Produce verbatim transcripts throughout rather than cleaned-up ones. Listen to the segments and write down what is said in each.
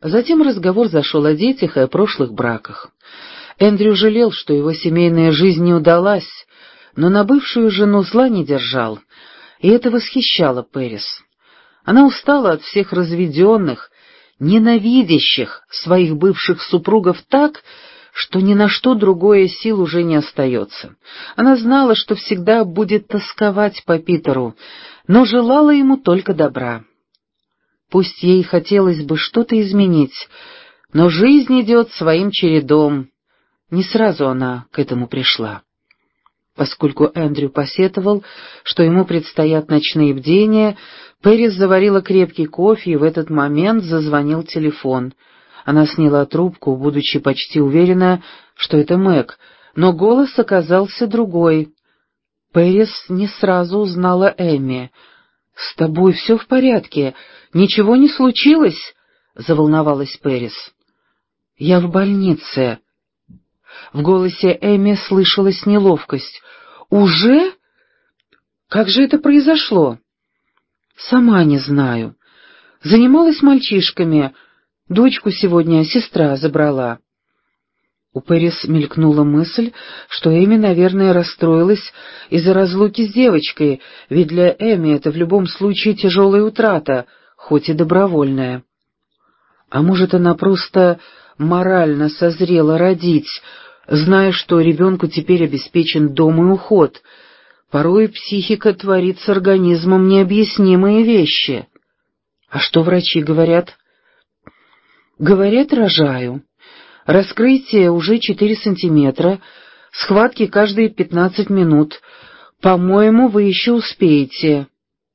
Затем разговор зашел о детях и о прошлых браках. Эндрю жалел, что его семейная жизнь не удалась, но на бывшую жену зла не держал, и это восхищало Пэрис. Она устала от всех разведенных, ненавидящих своих бывших супругов так, что ни на что другое сил уже не остается. Она знала, что всегда будет тосковать по Питеру, но желала ему только добра. Пусть ей хотелось бы что-то изменить, но жизнь идет своим чередом. Не сразу она к этому пришла. Поскольку Эндрю посетовал, что ему предстоят ночные бдения, Пэрис заварила крепкий кофе, и в этот момент зазвонил телефон. Она сняла трубку, будучи почти уверена, что это Мэг, но голос оказался другой. Пэрис не сразу узнала Эмми. «С тобой все в порядке? Ничего не случилось?» — заволновалась Пэрис. «Я в больнице». В голосе Эмми слышалась неловкость. «Уже? Как же это произошло?» «Сама не знаю. Занималась мальчишками. Дочку сегодня сестра забрала». У Пэрис мелькнула мысль, что Эми, наверное, расстроилась из-за разлуки с девочкой, ведь для Эми это в любом случае тяжелая утрата, хоть и добровольная. А может, она просто морально созрела родить, зная, что ребенку теперь обеспечен дом и уход. Порой психика творит с организмом необъяснимые вещи. А что врачи говорят? Говорят, рожаю. Раскрытие уже четыре сантиметра, схватки каждые пятнадцать минут. По-моему, вы еще успеете.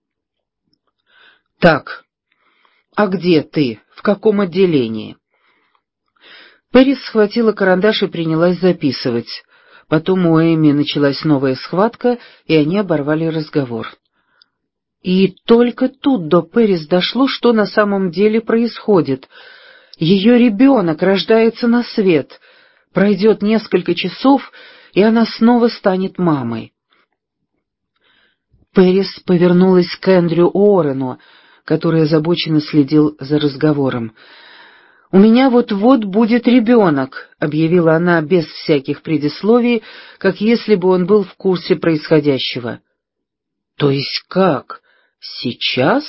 Так, а где ты? В каком отделении? Пэрис схватила карандаш и принялась записывать. Потом у Эми началась новая схватка, и они оборвали разговор. И только тут до Пэрис дошло, что на самом деле происходит. Ее ребенок рождается на свет. Пройдет несколько часов, и она снова станет мамой. Пэрис повернулась к Эндрю Уоррену, который озабоченно следил за разговором. «У меня вот-вот будет ребенок», — объявила она без всяких предисловий, как если бы он был в курсе происходящего. «То есть как? Сейчас?»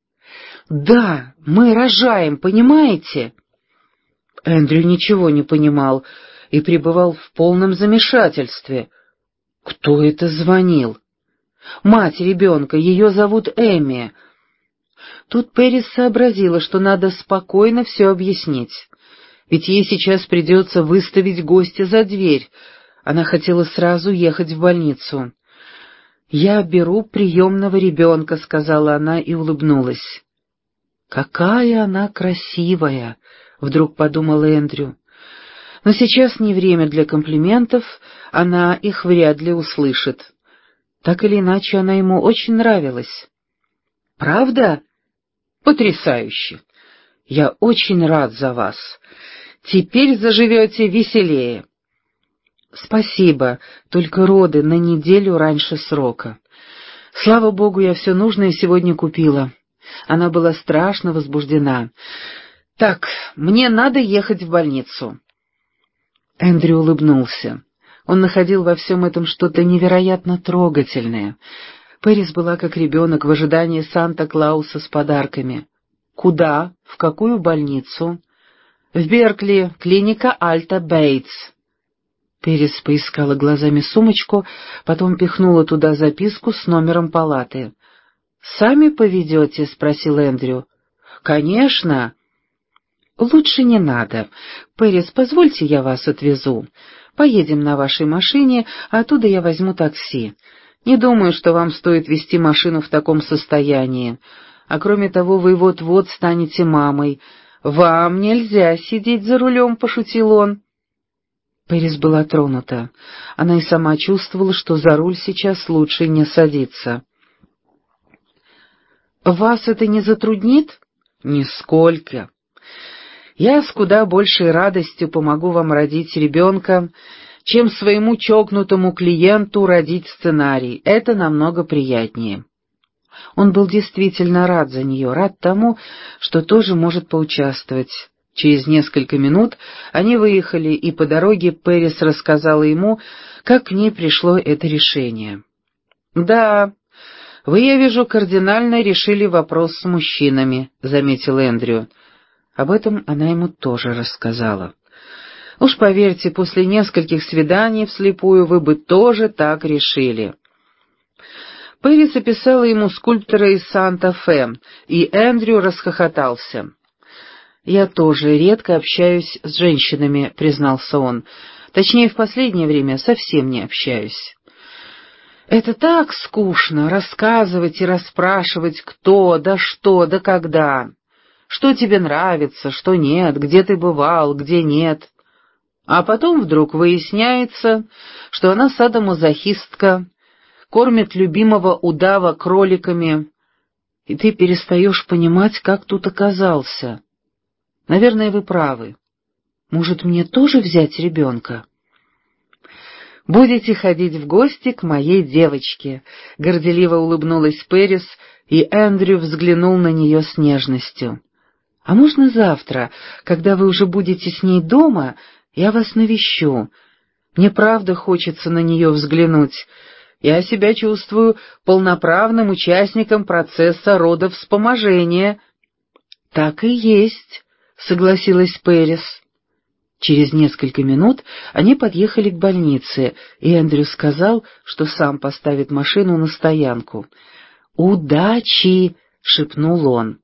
«Да, мы рожаем, понимаете?» Эндрю ничего не понимал и пребывал в полном замешательстве. «Кто это звонил?» «Мать ребенка, ее зовут Эми». Тут Пэрис сообразила, что надо спокойно все объяснить, ведь ей сейчас придется выставить гостя за дверь. Она хотела сразу ехать в больницу. «Я беру приемного ребенка», — сказала она и улыбнулась. «Какая она красивая!» — вдруг подумал Эндрю. Но сейчас не время для комплиментов, она их вряд ли услышит. Так или иначе, она ему очень нравилась. «Правда? Потрясающе! Я очень рад за вас. Теперь заживете веселее». «Спасибо, только роды на неделю раньше срока. Слава богу, я все нужное сегодня купила». Она была страшно возбуждена. «Так, мне надо ехать в больницу». Эндрю улыбнулся. Он находил во всем этом что-то невероятно трогательное. Пэрис была как ребенок в ожидании Санта-Клауса с подарками. «Куда? В какую больницу?» «В Беркли, клиника Альта Бейтс». Пэрис поискала глазами сумочку, потом пихнула туда записку с номером палаты. «Сами поведете?» — спросил Эндрю. «Конечно». «Лучше не надо. Пэрис, позвольте, я вас отвезу. Поедем на вашей машине, а оттуда я возьму такси. Не думаю, что вам стоит вести машину в таком состоянии. А кроме того, вы вот-вот станете мамой. Вам нельзя сидеть за рулем», — пошутил он. Пэрис была тронута. Она и сама чувствовала, что за руль сейчас лучше не садиться. «Вас это не затруднит?» «Нисколько. Я с куда большей радостью помогу вам родить ребенка, чем своему чокнутому клиенту родить сценарий. Это намного приятнее». Он был действительно рад за нее, рад тому, что тоже может поучаствовать. Через несколько минут они выехали, и по дороге Пэрис рассказала ему, как к ней пришло это решение. «Да, вы, я вижу, кардинально решили вопрос с мужчинами», — заметил Эндрю. Об этом она ему тоже рассказала. «Уж поверьте, после нескольких свиданий вслепую вы бы тоже так решили». Пэрис описала ему скульптора из Санта-Фе, и Эндрю расхохотался. «Я тоже редко общаюсь с женщинами», — признался он. «Точнее, в последнее время совсем не общаюсь». «Это так скучно — рассказывать и расспрашивать, кто, да что, да когда. Что тебе нравится, что нет, где ты бывал, где нет. А потом вдруг выясняется, что она садомазохистка, кормит любимого удава кроликами, и ты перестаешь понимать, как тут оказался. Наверное, вы правы. Может, мне тоже взять ребенка?» «Будете ходить в гости к моей девочке», — горделиво улыбнулась Пэрис, и Эндрю взглянул на нее с нежностью. «А можно завтра, когда вы уже будете с ней дома, я вас навещу? Мне правда хочется на нее взглянуть. Я себя чувствую полноправным участником процесса родовспоможения». «Так и есть», — согласилась Пэрис. Через несколько минут они подъехали к больнице, и Эндрю сказал, что сам поставит машину на стоянку. «Удачи!» — шепнул он.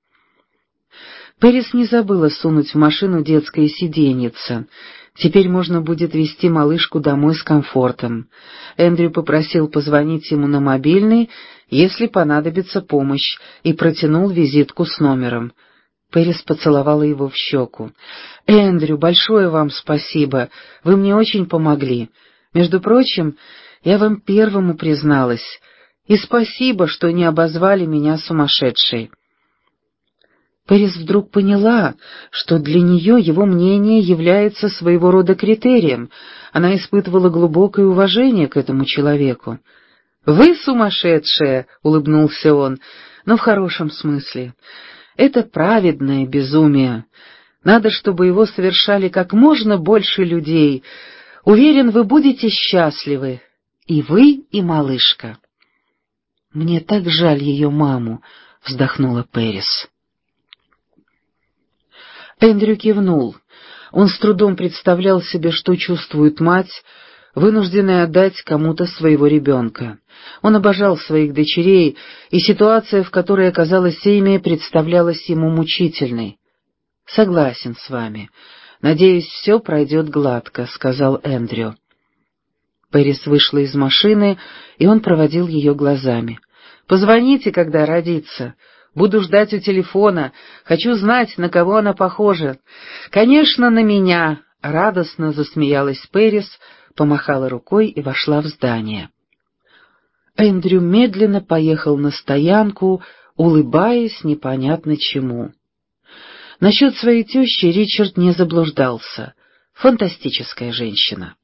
Пэрис не забыла сунуть в машину детское сиденьице. Теперь можно будет везти малышку домой с комфортом. Эндрю попросил позвонить ему на мобильный, если понадобится помощь, и протянул визитку с номером. Пэрис поцеловала его в щеку. «Эндрю, большое вам спасибо, вы мне очень помогли. Между прочим, я вам первому призналась. И спасибо, что не обозвали меня сумасшедшей». Пэрис вдруг поняла, что для нее его мнение является своего рода критерием. Она испытывала глубокое уважение к этому человеку. «Вы сумасшедшая», — улыбнулся он, — «но в хорошем смысле. Это праведное безумие. Надо, чтобы его совершали как можно больше людей. Уверен, вы будете счастливы. И вы, и малышка». «Мне так жаль ее маму», — вздохнула Пэрис. Эндрю кивнул. Он с трудом представлял себе, что чувствует мать, вынужденная отдать кому-то своего ребенка. Он обожал своих дочерей, и ситуация, в которой оказалась Эйми, представлялась ему мучительной. «Согласен с вами. Надеюсь, все пройдет гладко», — сказал Эндрю. Пэрис вышла из машины, и он проводил ее глазами. «Позвоните, когда родится. Буду ждать у телефона. Хочу знать, на кого она похожа». «Конечно, на меня», — радостно засмеялась Пэрис, помахала рукой и вошла в здание. Эндрю медленно поехал на стоянку, улыбаясь непонятно чему. Насчет своей тещи Ричард не заблуждался. Фантастическая женщина.